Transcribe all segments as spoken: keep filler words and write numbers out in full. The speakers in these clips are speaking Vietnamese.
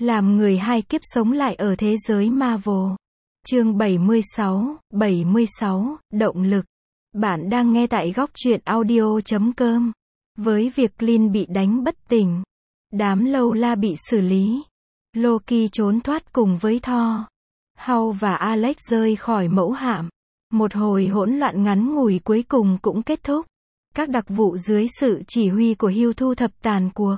Làm người hai kiếp sống lại ở thế giới Marvel. Chương bảy mươi sáu, bảy mươi sáu, động lực. Bạn đang nghe tại góc truyện audio chấm com. Với việc Clint bị đánh bất tỉnh, đám lâu la bị xử lý, Loki trốn thoát cùng với Thor, Hulk và Alex rơi khỏi mẫu hạm. Một hồi hỗn loạn ngắn ngủi cuối cùng cũng kết thúc. Các đặc vụ dưới sự chỉ huy của Hugh thu thập tàn cuộc.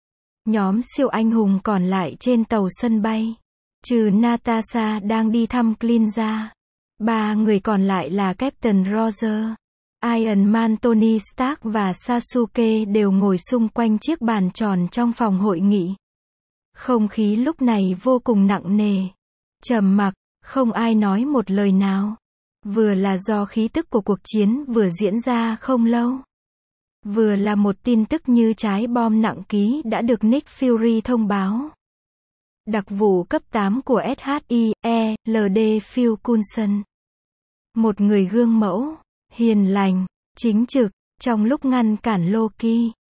Nhóm siêu anh hùng còn lại trên tàu sân bay, trừ Natasha đang đi thăm Clint ra, ba người còn lại là Captain Roger, Iron Man Tony Stark và Sasuke đều ngồi xung quanh chiếc bàn tròn trong phòng hội nghị. Không khí lúc này vô cùng nặng nề, trầm mặc, không ai nói một lời nào. Vừa là do khí tức của cuộc chiến vừa diễn ra không lâu, vừa là một tin tức như trái bom nặng ký đã được Nick Fury thông báo. Đặc vụ cấp tám của ét hát i e lờ đê Phil Coulson, một người gương mẫu, hiền lành, chính trực, trong lúc ngăn cản Loki,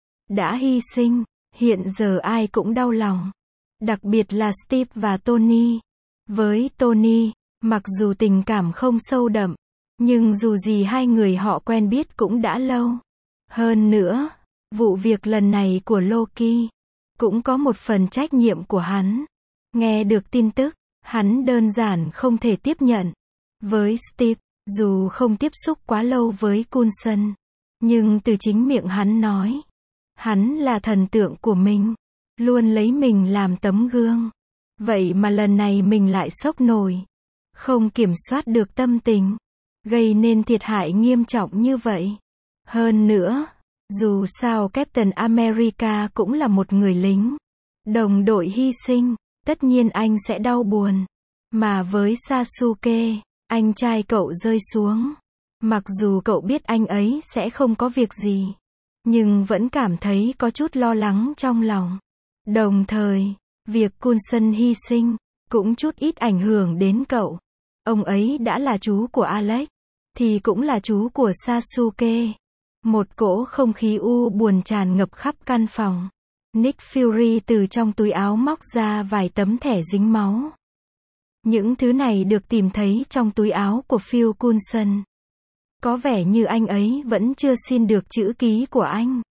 đã hy sinh. Hiện giờ ai cũng đau lòng, đặc biệt là Steve và Tony. Với Tony, mặc dù tình cảm không sâu đậm, nhưng dù gì hai người họ quen biết cũng đã lâu. Hơn nữa, vụ việc lần này của Loki cũng có một phần trách nhiệm của hắn. Nghe được tin tức, hắn đơn giản không thể tiếp nhận. Với Steve, dù không tiếp xúc quá lâu với Coulson, nhưng từ chính miệng hắn nói, hắn là thần tượng của mình, luôn lấy mình làm tấm gương. Vậy mà lần này mình lại sốc nổi, không kiểm soát được tâm tình, gây nên thiệt hại nghiêm trọng như vậy. Hơn nữa, dù sao Captain America cũng là một người lính, đồng đội hy sinh, tất nhiên anh sẽ đau buồn. Mà với Sasuke, anh trai cậu rơi xuống, mặc dù cậu biết anh ấy sẽ không có việc gì, nhưng vẫn cảm thấy có chút lo lắng trong lòng. Đồng thời, việc Coulson hy sinh cũng chút ít ảnh hưởng đến cậu. Ông ấy đã là chú của Alex, thì cũng là chú của Sasuke. Một cỗ không khí u buồn tràn ngập khắp căn phòng. Nick Fury từ trong túi áo móc ra vài tấm thẻ dính máu. Những thứ này được tìm thấy trong túi áo của Phil Coulson. Có vẻ như anh ấy vẫn chưa xin được chữ ký của anh.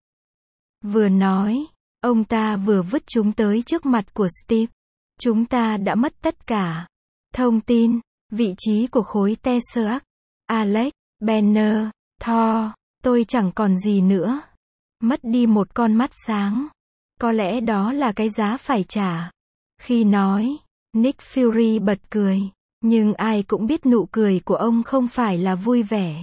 Vừa nói, ông ta vừa vứt chúng tới trước mặt của Steve. Chúng ta đã mất tất cả thông tin, vị trí của khối Tesseract, Alex, Banner, Thor. Tôi chẳng còn gì nữa. Mất đi một con mắt sáng. Có lẽ đó là cái giá phải trả. Khi nói, Nick Fury bật cười. Nhưng ai cũng biết nụ cười của ông không phải là vui vẻ,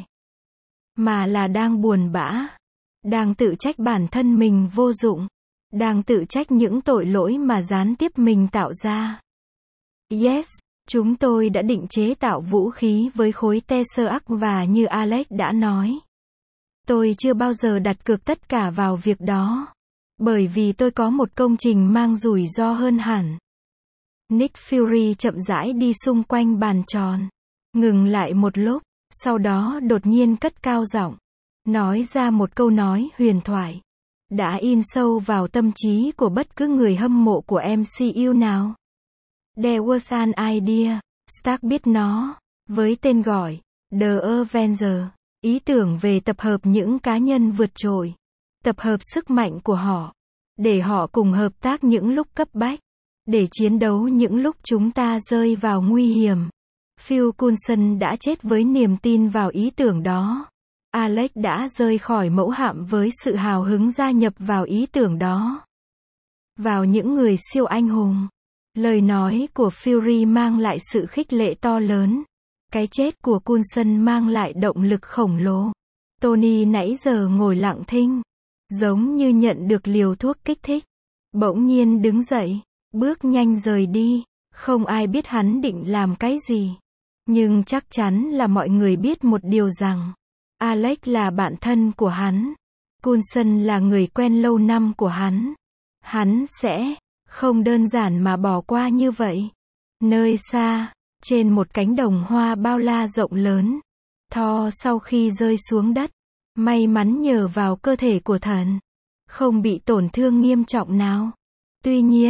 mà là đang buồn bã. Đang tự trách bản thân mình vô dụng. Đang tự trách những tội lỗi mà gián tiếp mình tạo ra. Yes, chúng tôi đã định chế tạo vũ khí với khối Tesseract và như Alex đã nói, tôi chưa bao giờ đặt cược tất cả vào việc đó. Bởi vì tôi có một công trình mang rủi ro hơn hẳn. Nick Fury chậm rãi đi xung quanh bàn tròn. Ngừng lại một lúc, sau đó đột nhiên cất cao giọng. Nói ra một câu nói huyền thoại. Đã in sâu vào tâm trí của bất cứ người hâm mộ của em xê u nào. There was an idea. Stark biết nó. Với tên gọi, The Avengers. Ý tưởng về tập hợp những cá nhân vượt trội, tập hợp sức mạnh của họ, để họ cùng hợp tác những lúc cấp bách, để chiến đấu những lúc chúng ta rơi vào nguy hiểm. Phil Coulson đã chết với niềm tin vào ý tưởng đó. Alex đã rơi khỏi mẫu hạm với sự hào hứng gia nhập vào ý tưởng đó. Vào những người siêu anh hùng. Lời nói của Fury mang lại sự khích lệ to lớn. Cái chết của Coulson mang lại động lực khổng lồ. Tony nãy giờ ngồi lặng thinh, giống như nhận được liều thuốc kích thích. Bỗng nhiên đứng dậy, bước nhanh rời đi. Không ai biết hắn định làm cái gì. Nhưng chắc chắn là mọi người biết một điều rằng, Alex là bạn thân của hắn. Coulson là người quen lâu năm của hắn. Hắn sẽ không đơn giản mà bỏ qua như vậy. Nơi xa, trên một cánh đồng hoa bao la rộng lớn, Thor sau khi rơi xuống đất, may mắn nhờ vào cơ thể của thần, không bị tổn thương nghiêm trọng nào. Tuy nhiên,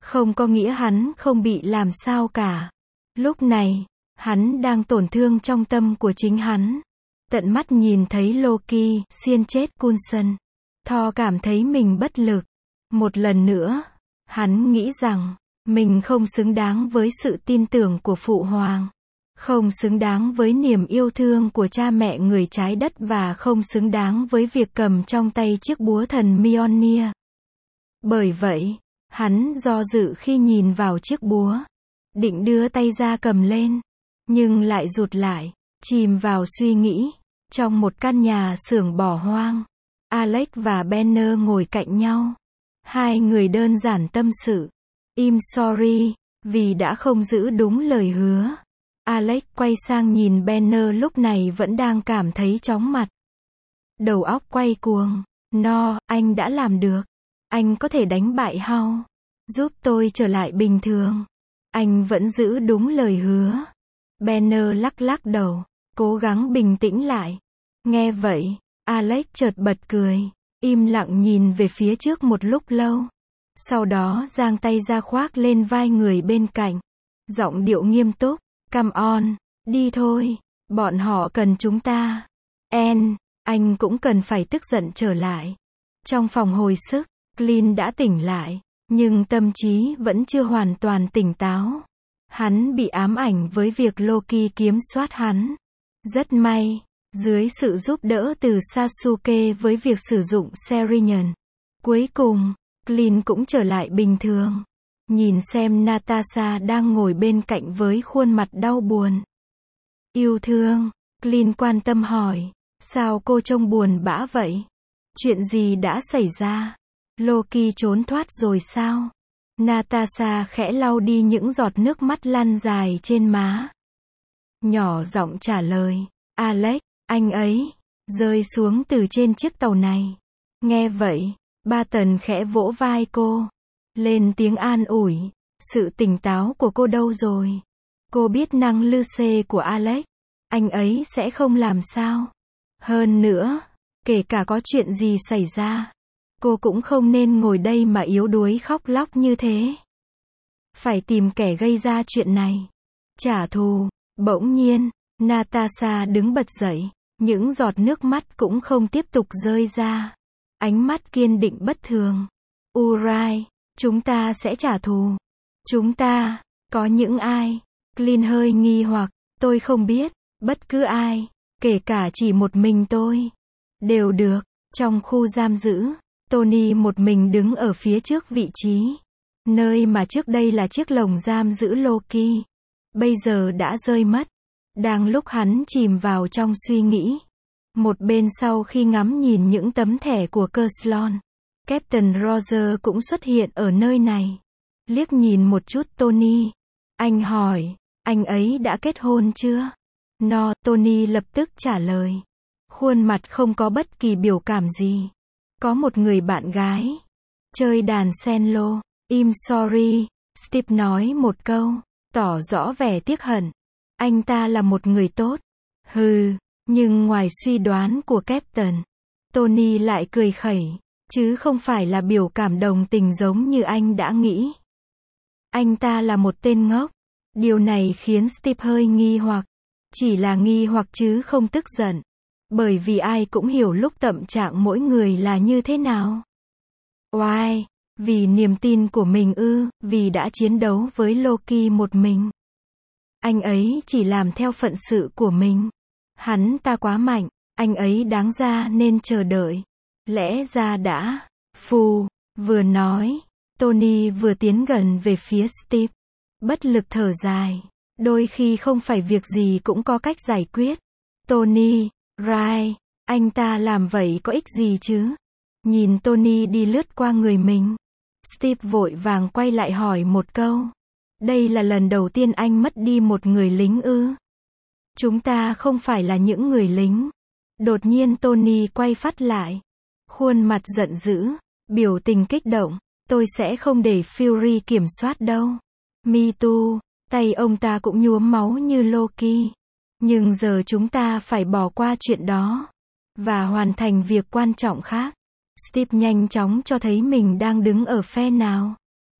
Không có nghĩa hắn không bị làm sao cả. Lúc này, hắn đang tổn thương trong tâm của chính hắn. Tận mắt nhìn thấy Loki xiên chết Coulson. Thor cảm thấy mình bất lực. Một lần nữa, hắn nghĩ rằng, mình không xứng đáng với sự tin tưởng của Phụ Hoàng. Không xứng đáng với niềm yêu thương của cha mẹ người trái đất và không xứng đáng với việc cầm trong tay chiếc búa thần Mjolnir. Bởi vậy, hắn do dự khi nhìn vào chiếc búa. Định đưa tay ra cầm lên, nhưng lại rụt lại, chìm vào suy nghĩ. Trong một căn nhà xưởng bỏ hoang, Alex và Banner ngồi cạnh nhau. Hai người đơn giản tâm sự. I'm sorry, vì đã không giữ đúng lời hứa. Alex quay sang nhìn Banner lúc này vẫn đang cảm thấy chóng mặt. Đầu óc quay cuồng. No, anh đã làm được. Anh có thể đánh bại Hulk. Giúp tôi trở lại bình thường. Anh vẫn giữ đúng lời hứa. Banner lắc lắc đầu, cố gắng bình tĩnh lại. Nghe vậy, Alex chợt bật cười. Im lặng nhìn về phía trước một lúc lâu. Sau đó giang tay ra khoác lên vai người bên cạnh. Giọng điệu nghiêm túc. Come on, đi thôi. Bọn họ cần chúng ta. Anne, anh cũng cần phải tức giận trở lại. Trong phòng hồi sức, Clint đã tỉnh lại. Nhưng tâm trí vẫn chưa hoàn toàn tỉnh táo. Hắn bị ám ảnh với việc Loki kiểm soát hắn. Rất may, dưới sự giúp đỡ từ Sasuke với việc sử dụng Serinyon. Cuối cùng, Clint cũng trở lại bình thường. Nhìn xem Natasha đang ngồi bên cạnh với khuôn mặt đau buồn. Yêu thương, Clint quan tâm hỏi. Sao cô trông buồn bã vậy? Chuyện gì đã xảy ra? Loki trốn thoát rồi sao? Natasha khẽ lau đi những giọt nước mắt lăn dài trên má. Nhỏ giọng trả lời. Alex, anh ấy rơi xuống từ trên chiếc tàu này. Nghe vậy, Barton khẽ vỗ vai cô. Lên tiếng an ủi. Sự tỉnh táo của cô đâu rồi? Cô biết năng lư xê của Alex. Anh ấy sẽ không làm sao. Hơn nữa, kể cả có chuyện gì xảy ra, cô cũng không nên ngồi đây mà yếu đuối khóc lóc như thế. Phải tìm kẻ gây ra chuyện này. Trả thù. Bỗng nhiên, Natasha đứng bật dậy. Những giọt nước mắt cũng không tiếp tục rơi ra. Ánh mắt kiên định bất thường. Urai, chúng ta sẽ trả thù. Chúng ta, có những ai? Clint hơi nghi hoặc, tôi không biết, bất cứ ai, kể cả chỉ một mình tôi. Đều được. Trong khu giam giữ, Tony một mình đứng ở phía trước vị trí. Nơi mà trước đây là chiếc lồng giam giữ Loki. Bây giờ đã rơi mất. Đang lúc hắn chìm vào trong suy nghĩ. Một bên sau khi ngắm nhìn những tấm thẻ của Kerslon, Captain Roger cũng xuất hiện ở nơi này. Liếc nhìn một chút Tony. Anh hỏi, anh ấy đã kết hôn chưa? No, Tony lập tức trả lời. Khuôn mặt không có bất kỳ biểu cảm gì. Có một người bạn gái. Chơi đàn cello. I'm sorry, Steve nói một câu, tỏ rõ vẻ tiếc hận. Anh ta là một người tốt. Hừ, nhưng ngoài suy đoán của Captain, Tony lại cười khẩy, chứ không phải là biểu cảm đồng tình giống như anh đã nghĩ. Anh ta là một tên ngốc. Điều này khiến Steve hơi nghi hoặc. Chỉ là nghi hoặc chứ không tức giận. Bởi vì ai cũng hiểu lúc tâm trạng mỗi người là như thế nào. Why? Vì niềm tin của mình ư, vì đã chiến đấu với Loki một mình. Anh ấy chỉ làm theo phận sự của mình. Hắn ta quá mạnh, anh ấy đáng ra nên chờ đợi. Lẽ ra đã. Phù, vừa nói, Tony vừa tiến gần về phía Steve. Bất lực thở dài. Đôi khi không phải việc gì cũng có cách giải quyết. Tony, right, anh ta làm vậy có ích gì chứ? Nhìn Tony đi lướt qua người mình, Steve vội vàng quay lại hỏi một câu. Đây là lần đầu tiên anh mất đi một người lính ư? Chúng ta không phải là những người lính. Đột nhiên Tony quay phát lại. Khuôn mặt giận dữ, biểu tình kích động. Tôi sẽ không để Fury kiểm soát đâu. Me too. Tay ông ta cũng nhuốm máu như Loki. Nhưng giờ chúng ta phải bỏ qua chuyện đó. Và hoàn thành việc quan trọng khác. Steve nhanh chóng cho thấy mình đang đứng ở phe nào.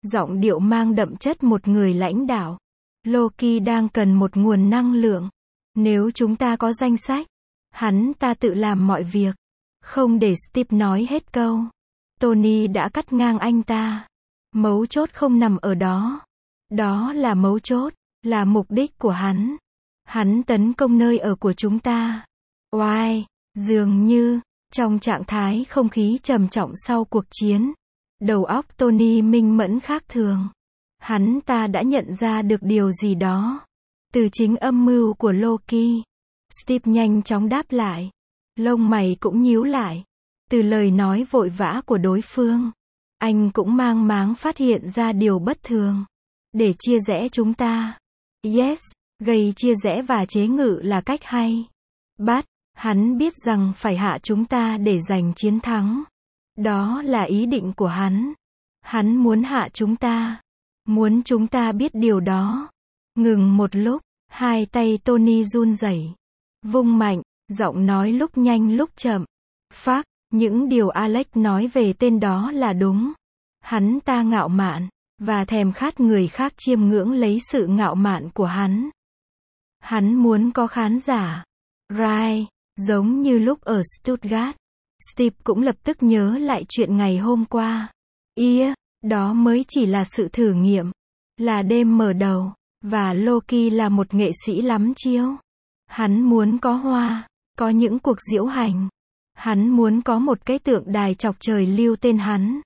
Giọng điệu mang đậm chất một người lãnh đạo. Loki đang cần một nguồn năng lượng. Nếu chúng ta có danh sách, hắn ta tự làm mọi việc. Không để Steve nói hết câu. Tony đã cắt ngang anh ta. Mấu chốt không nằm ở đó. Đó là mấu chốt, là mục đích của hắn. Hắn tấn công nơi ở của chúng ta. Oai, dường như, trong trạng thái không khí trầm trọng sau cuộc chiến, đầu óc Tony minh mẫn khác thường. Hắn ta đã nhận ra được điều gì đó. Từ chính âm mưu của Loki. Steve nhanh chóng đáp lại. Lông mày cũng nhíu lại. Từ lời nói vội vã của đối phương, anh cũng mang máng phát hiện ra điều bất thường. Để chia rẽ chúng ta. Yes, gây chia rẽ và chế ngự là cách hay. But, hắn biết rằng phải hạ chúng ta để giành chiến thắng. Đó là ý định của hắn. Hắn muốn hạ chúng ta. Muốn chúng ta biết điều đó. Ngừng một lúc, hai tay Tony run rẩy. Vung mạnh, giọng nói lúc nhanh lúc chậm. Phác, những điều Alex nói về tên đó là đúng. Hắn ta ngạo mạn, và thèm khát người khác chiêm ngưỡng lấy sự ngạo mạn của hắn. Hắn muốn có khán giả. Right, giống như lúc ở Stuttgart. Steve cũng lập tức nhớ lại chuyện ngày hôm qua. Yeah, đó mới chỉ là sự thử nghiệm. Là đêm mở đầu. Và Loki là một nghệ sĩ lắm chiêu. Hắn muốn có hoa, có những cuộc diễu hành. Hắn muốn có một cái tượng đài chọc trời lưu tên hắn.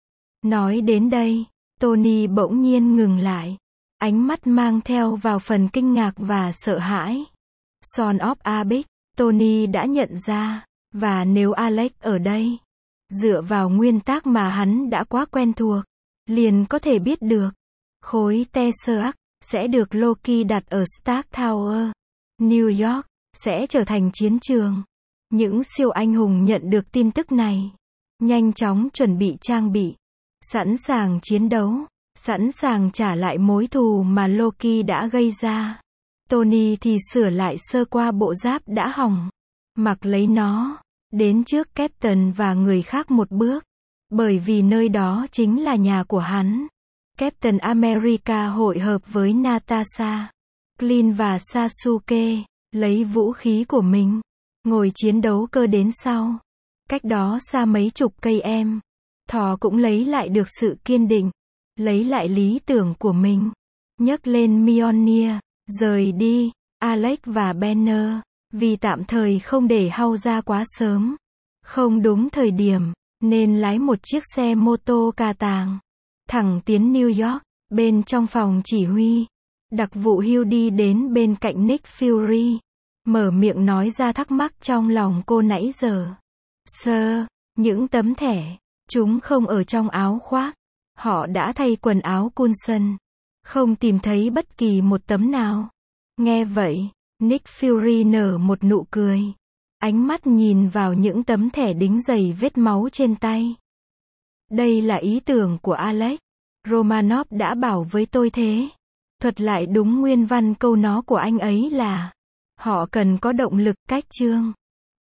Nói đến đây, Tony bỗng nhiên ngừng lại. Ánh mắt mang theo vào phần kinh ngạc và sợ hãi. Son of Abyss, Tony đã nhận ra. Và nếu Alex ở đây, dựa vào nguyên tắc mà hắn đã quá quen thuộc, liền có thể biết được. Khối Tesseract sẽ được Loki đặt ở Stark Tower. New York sẽ trở thành chiến trường. Những siêu anh hùng nhận được tin tức này, nhanh chóng chuẩn bị trang bị, sẵn sàng chiến đấu, sẵn sàng trả lại mối thù mà Loki đã gây ra. Tony thì sửa lại sơ qua bộ giáp đã hỏng, mặc lấy nó, đến trước Captain và người khác một bước, bởi vì nơi đó chính là nhà của hắn. Captain America hội hợp với Natasha, Clint và Sasuke, lấy vũ khí của mình, ngồi chiến đấu cơ đến sau. Cách đó xa mấy chục cây em, Thor cũng lấy lại được sự kiên định, lấy lại lý tưởng của mình, nhấc lên Mjolnir, rời đi. Alex và Banner, vì tạm thời không để Hao ra quá sớm, không đúng thời điểm, nên lái một chiếc xe mô tô cà tàng, thẳng tiến New York. Bên trong phòng chỉ huy, đặc vụ Hugh đi đến bên cạnh Nick Fury, mở miệng nói ra thắc mắc trong lòng cô nãy giờ. Sir, những tấm thẻ, chúng không ở trong áo khoác. Họ đã thay quần áo Coulson. Không tìm thấy bất kỳ một tấm nào. Nghe vậy, Nick Fury nở một nụ cười. Ánh mắt nhìn vào những tấm thẻ đính đầy vết máu trên tay. Đây là ý tưởng của Alex. Romanov đã bảo với tôi thế. Thuật lại đúng nguyên văn câu nói của anh ấy là, họ cần có động lực, cách chương.